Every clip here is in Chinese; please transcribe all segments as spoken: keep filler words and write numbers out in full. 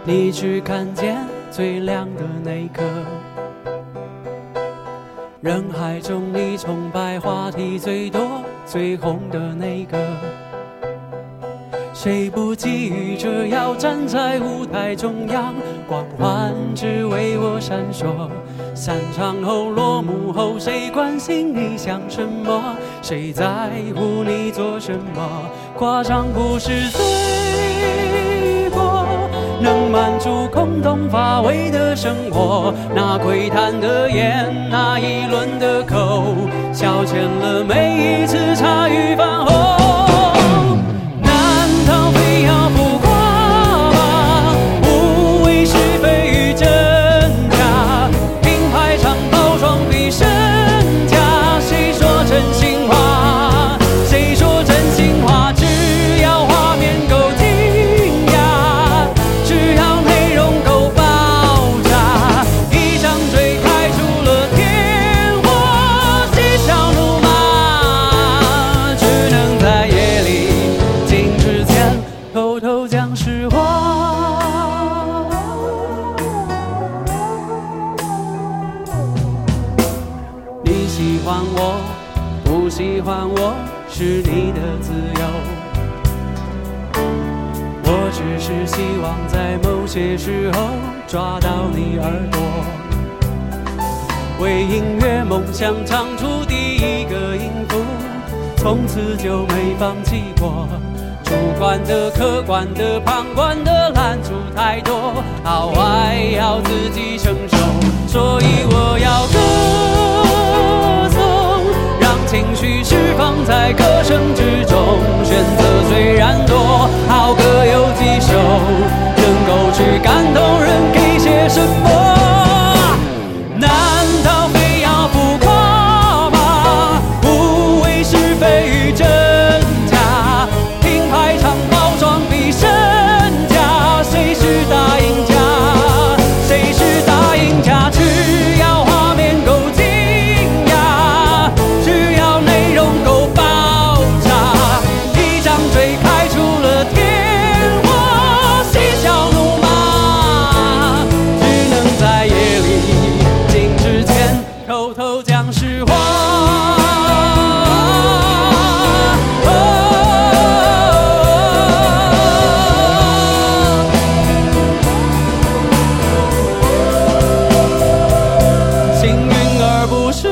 你只看见最亮的那颗。人海中你崇拜话题最多最红的那个，谁不觊觎着要站在舞台中央，光环只为我闪烁。散场后落幕后，谁关心你想什么，谁在乎你做什么，夸张不是罪过，能满足空洞乏味的生活。那窥探的眼，那议论的口，消遣了每一次茶余饭后。难道非要浮夸吗？无谓是非与真假，品牌厂包装比身价。谁说真心话？谁说真心话？只要画面够惊讶，只要内容够爆炸，一张嘴开出了天火，嬉笑怒骂，只能在夜里静止前偷偷讲实话。你喜欢我，不喜欢我，是你的自由。我只是希望在某些时候抓到你耳朵，为音乐梦想唱出第一个音符，从此就没放弃过。主观的、客观的、旁观的拦阻太多，好坏要自己承受，所以我要歌颂，让情绪释放在歌声之中。选择虽然多，好歌有几首，能够去感动人，给些什么？难道非要浮夸吗？无谓是非与真假，品牌厂包装比身价。谁是大赢家？谁是大赢家？只要画面够惊讶，只要内容够爆炸，一张嘴开出了天火，嬉笑怒骂，只能在夜里静止前偷偷讲实话。幸运而不是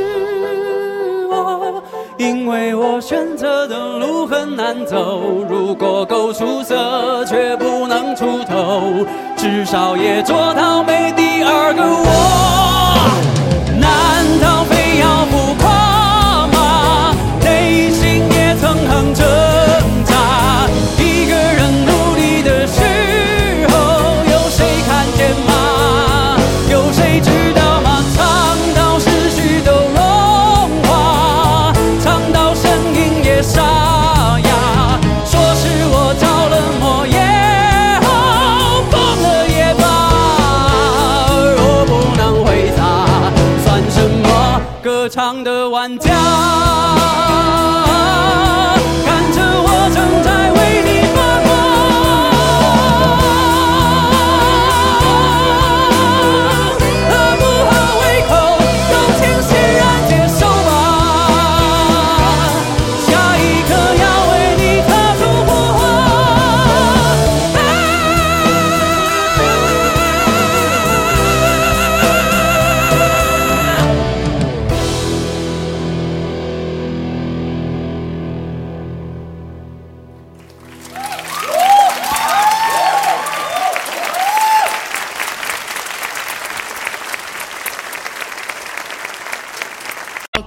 我，因为我选择的路很难走。如果够出色，却不能出头，至少也做到没第二个我。难道非要浮夸吗？内心也曾很挣扎。一个人努力的时候，有谁看见吗？有谁知道吗？唱到思绪都融化，唱到声音也沙哑。说是我着了魔也好，疯了也罢，若不能回答，算什么歌唱的玩家？